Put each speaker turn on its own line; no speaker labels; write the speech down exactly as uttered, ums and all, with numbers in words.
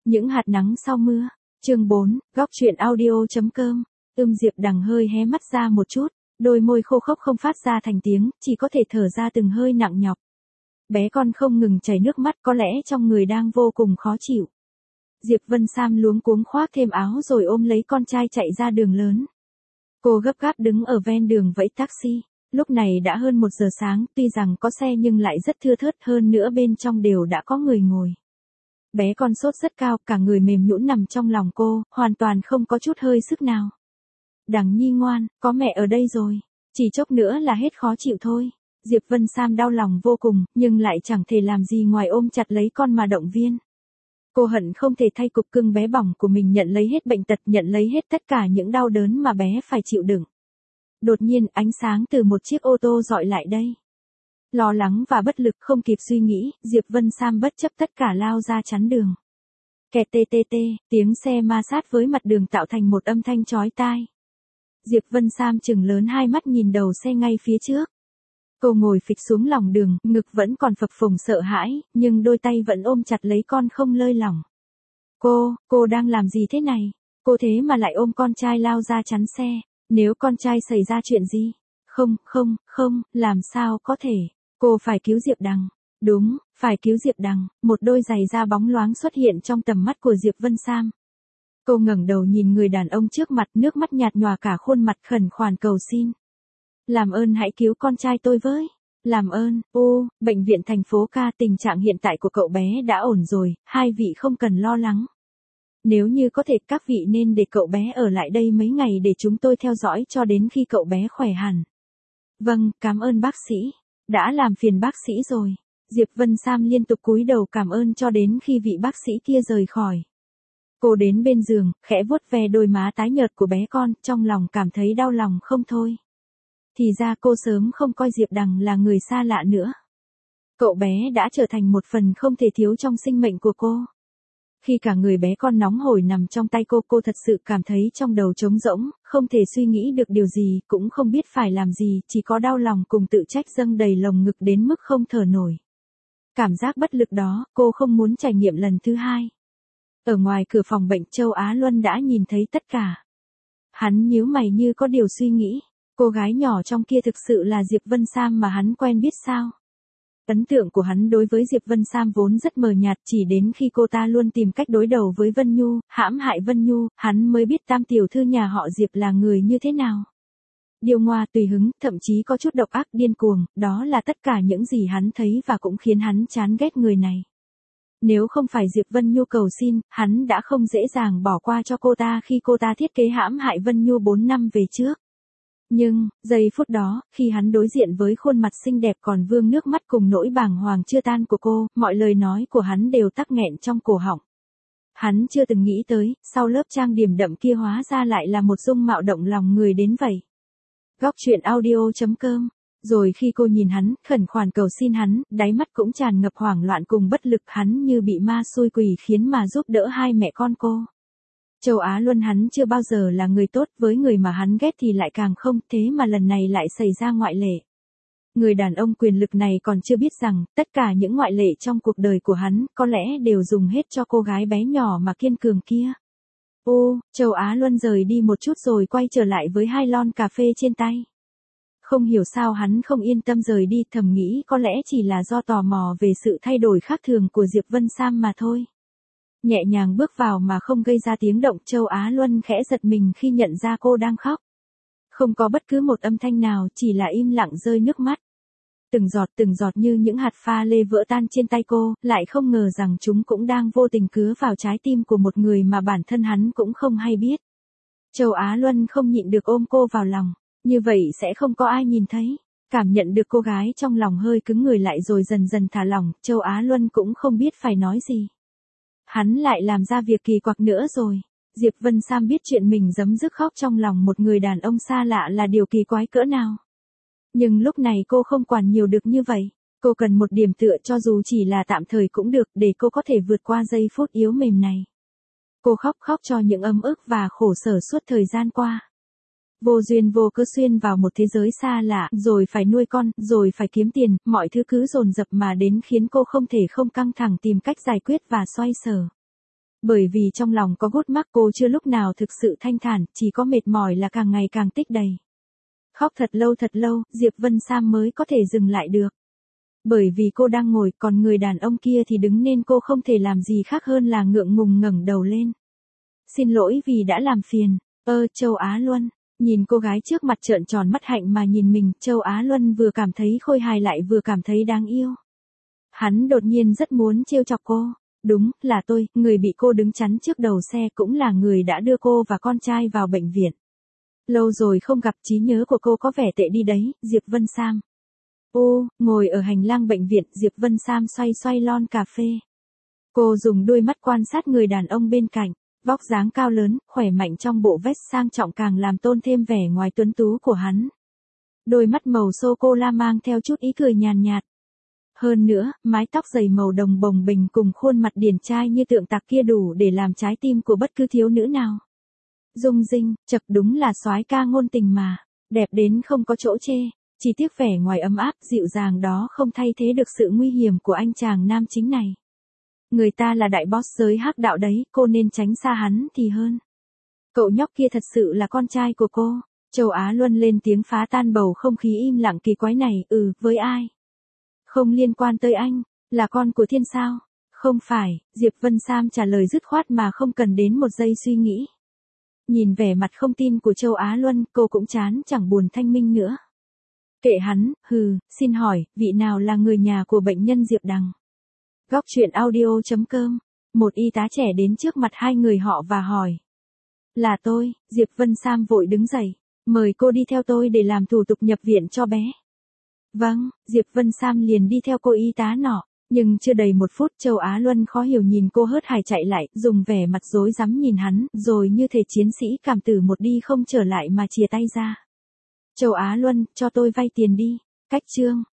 Những hạt nắng sau mưa. Chương bốn, góc truyện audio.com. Ưm Diệp Đằng hơi hé mắt ra một chút, đôi môi khô khốc không phát ra thành tiếng, chỉ có thể thở ra từng hơi nặng nhọc. Bé con không ngừng chảy nước mắt, có lẽ trong người đang vô cùng khó chịu. Diệp Vân Sam luống cuống khoác thêm áo rồi ôm lấy con trai chạy ra đường lớn. Cô gấp gáp đứng ở ven đường vẫy taxi. Lúc này đã hơn một giờ sáng, tuy rằng có xe nhưng lại rất thưa thớt, hơn nữa bên trong đều đã có người ngồi. Bé con sốt rất cao, cả người mềm nhũn nằm trong lòng cô, hoàn toàn không có chút hơi sức nào. Đằng Nhi ngoan, có mẹ ở đây rồi. Chỉ chốc nữa là hết khó chịu thôi. Diệp Vân Sam đau lòng vô cùng, nhưng lại chẳng thể làm gì ngoài ôm chặt lấy con mà động viên. Cô hận không thể thay cục cưng bé bỏng của mình nhận lấy hết bệnh tật, nhận lấy hết tất cả những đau đớn mà bé phải chịu đựng. Đột nhiên ánh sáng từ một chiếc ô tô dọi lại đây. Lo lắng và bất lực không kịp suy nghĩ, Diệp Vân Sam bất chấp tất cả lao ra chắn đường. Kẹt tê tê tê, tiếng xe ma sát với mặt đường tạo thành một âm thanh chói tai. Diệp Vân Sam trừng lớn hai mắt nhìn đầu xe ngay phía trước. Cô ngồi phịch xuống lòng đường, ngực vẫn còn phập phồng sợ hãi, nhưng đôi tay vẫn ôm chặt lấy con không lơi lỏng. Cô, cô đang làm gì thế này? Cô thế mà lại ôm con trai lao ra chắn xe. Nếu con trai xảy ra chuyện gì? Không, không, không, làm sao có thể? Cô phải cứu Diệp Đằng. Đúng, phải cứu Diệp Đằng. Một đôi giày da bóng loáng xuất hiện trong tầm mắt của Diệp Vân Sam. Cô ngẩng đầu nhìn người đàn ông trước mặt, nước mắt nhạt nhòa cả khuôn mặt, khẩn khoản cầu xin. Làm ơn hãy cứu con trai tôi với. Làm ơn. Ô, bệnh viện thành phố ca, tình trạng hiện tại của cậu bé đã ổn rồi, hai vị không cần lo lắng. Nếu như có thể các vị nên để cậu bé ở lại đây mấy ngày để chúng tôi theo dõi cho đến khi cậu bé khỏe hẳn. Vâng, cảm ơn bác sĩ. Đã làm phiền bác sĩ rồi. Diệp Vân Sam liên tục cúi đầu cảm ơn cho đến khi vị bác sĩ kia rời khỏi. Cô đến bên giường, khẽ vuốt ve đôi má tái nhợt của bé con, trong lòng cảm thấy đau lòng không thôi. Thì ra cô sớm không coi Diệp Đằng là người xa lạ nữa. Cậu bé đã trở thành một phần không thể thiếu trong sinh mệnh của cô. Khi cả người bé con nóng hổi nằm trong tay cô, cô thật sự cảm thấy trong đầu trống rỗng, không thể suy nghĩ được điều gì, cũng không biết phải làm gì, chỉ có đau lòng cùng tự trách dâng đầy lồng ngực đến mức không thở nổi. Cảm giác bất lực đó, cô không muốn trải nghiệm lần thứ hai. Ở ngoài cửa phòng bệnh, Châu Á Luân đã nhìn thấy tất cả. Hắn nhíu mày như có điều suy nghĩ, cô gái nhỏ trong kia thực sự là Diệp Vân Sam mà hắn quen biết sao? Ấn tượng của hắn đối với Diệp Vân Sam vốn rất mờ nhạt, chỉ đến khi cô ta luôn tìm cách đối đầu với Vân Nhu, hãm hại Vân Nhu, hắn mới biết tam tiểu thư nhà họ Diệp là người như thế nào. Điêu ngoa, tùy hứng, thậm chí có chút độc ác, điên cuồng, đó là tất cả những gì hắn thấy và cũng khiến hắn chán ghét người này. Nếu không phải Diệp Vân Nhu cầu xin, hắn đã không dễ dàng bỏ qua cho cô ta khi cô ta thiết kế hãm hại Vân Nhu bốn năm về trước. Nhưng, giây phút đó, khi hắn đối diện với khuôn mặt xinh đẹp còn vương nước mắt cùng nỗi bàng hoàng chưa tan của cô, mọi lời nói của hắn đều tắc nghẹn trong cổ họng. Hắn chưa từng nghĩ tới, sau lớp trang điểm đậm kia hóa ra lại là một dung mạo động lòng người đến vậy. Góc truyện audio.com. Rồi khi cô nhìn hắn, khẩn khoản cầu xin hắn, đáy mắt cũng tràn ngập hoảng loạn cùng bất lực, hắn như bị ma xui quỷ khiến mà giúp đỡ hai mẹ con cô. Châu Á Luân hắn chưa bao giờ là người tốt, với người mà hắn ghét thì lại càng không, thế mà lần này lại xảy ra ngoại lệ. Người đàn ông quyền lực này còn chưa biết rằng, tất cả những ngoại lệ trong cuộc đời của hắn, có lẽ đều dùng hết cho cô gái bé nhỏ mà kiên cường kia. Ô, Châu Á Luân rời đi một chút rồi quay trở lại với hai lon cà phê trên tay. Không hiểu sao hắn không yên tâm rời đi, thầm nghĩ có lẽ chỉ là do tò mò về sự thay đổi khác thường của Diệp Vân Sam mà thôi. Nhẹ nhàng bước vào mà không gây ra tiếng động, Châu Á Luân khẽ giật mình khi nhận ra cô đang khóc. Không có bất cứ một âm thanh nào, chỉ là im lặng rơi nước mắt. Từng giọt từng giọt như những hạt pha lê vỡ tan trên tay cô, lại không ngờ rằng chúng cũng đang vô tình cứa vào trái tim của một người mà bản thân hắn cũng không hay biết. Châu Á Luân không nhịn được ôm cô vào lòng, như vậy sẽ không có ai nhìn thấy. Cảm nhận được cô gái trong lòng hơi cứng người lại rồi dần dần thả lỏng, Châu Á Luân cũng không biết phải nói gì. Hắn lại làm ra việc kỳ quặc nữa rồi. Diệp Vân Sam biết chuyện mình giấm dứt khóc trong lòng một người đàn ông xa lạ là điều kỳ quái cỡ nào. Nhưng lúc này cô không quản nhiều được như vậy. Cô cần một điểm tựa cho dù chỉ là tạm thời cũng được để cô có thể vượt qua giây phút yếu mềm này. Cô khóc khóc cho những ấm ức và khổ sở suốt thời gian qua. Vô duyên vô cớ xuyên vào một thế giới xa lạ, rồi phải nuôi con, rồi phải kiếm tiền, mọi thứ cứ dồn dập mà đến khiến cô không thể không căng thẳng tìm cách giải quyết và xoay sở. Bởi vì trong lòng có gút mắc cô chưa lúc nào thực sự thanh thản, chỉ có mệt mỏi là càng ngày càng tích đầy. Khóc thật lâu thật lâu, Diệp Vân Sam mới có thể dừng lại được. Bởi vì cô đang ngồi, còn người đàn ông kia thì đứng nên cô không thể làm gì khác hơn là ngượng ngùng ngẩng đầu lên. Xin lỗi vì đã làm phiền. Ơ, Châu Á Luân. Nhìn cô gái trước mặt trợn tròn mắt hạnh mà nhìn mình, Châu Á Luân vừa cảm thấy khôi hài lại vừa cảm thấy đáng yêu. Hắn đột nhiên rất muốn trêu chọc cô. Đúng, là tôi, người bị cô đứng chắn trước đầu xe cũng là người đã đưa cô và con trai vào bệnh viện. Lâu rồi không gặp, trí nhớ của cô có vẻ tệ đi đấy, Diệp Vân Sam. Ô, ngồi ở hành lang bệnh viện, Diệp Vân Sam xoay xoay lon cà phê. Cô dùng đôi mắt quan sát người đàn ông bên cạnh, vóc dáng cao lớn, khỏe mạnh trong bộ vest sang trọng càng làm tôn thêm vẻ ngoài tuấn tú của hắn. Đôi mắt màu sô-cô-la mang theo chút ý cười nhàn nhạt. Hơn nữa, mái tóc dày màu đồng bồng bềnh cùng khuôn mặt điển trai như tượng tạc kia đủ để làm trái tim của bất cứ thiếu nữ nào. Dung dinh, chật đúng là soái ca ngôn tình mà, đẹp đến không có chỗ chê, chỉ tiếc vẻ ngoài ấm áp, dịu dàng đó không thay thế được sự nguy hiểm của anh chàng nam chính này. Người ta là đại boss giới hắc đạo đấy, cô nên tránh xa hắn thì hơn. Cậu nhóc kia thật sự là con trai của cô. Châu Á Luân lên tiếng phá tan bầu không khí im lặng kỳ quái này, ừ, với ai? Không liên quan tới anh, là con của Thiên sao? Không phải, Diệp Vân Sam trả lời dứt khoát mà không cần đến một giây suy nghĩ. Nhìn vẻ mặt không tin của Châu Á Luân, cô cũng chán chẳng buồn thanh minh nữa. Kệ hắn, hừ, xin hỏi, vị nào là người nhà của bệnh nhân Diệp Đằng? Góc truyện audio chấm com. Một y tá trẻ đến trước mặt hai người họ và hỏi. Là tôi, Diệp Vân Sam vội đứng dậy. Mời cô đi theo tôi để làm thủ tục nhập viện cho bé. Vâng, Diệp Vân Sam liền đi theo cô y tá nọ. Nhưng chưa đầy một phút Châu Á Luân khó hiểu nhìn cô hớt hải chạy lại, dùng vẻ mặt rối rắm nhìn hắn, rồi như thể chiến sĩ cảm tử một đi không trở lại mà chìa tay ra. Châu Á Luân, cho tôi vay tiền đi. Cách chương.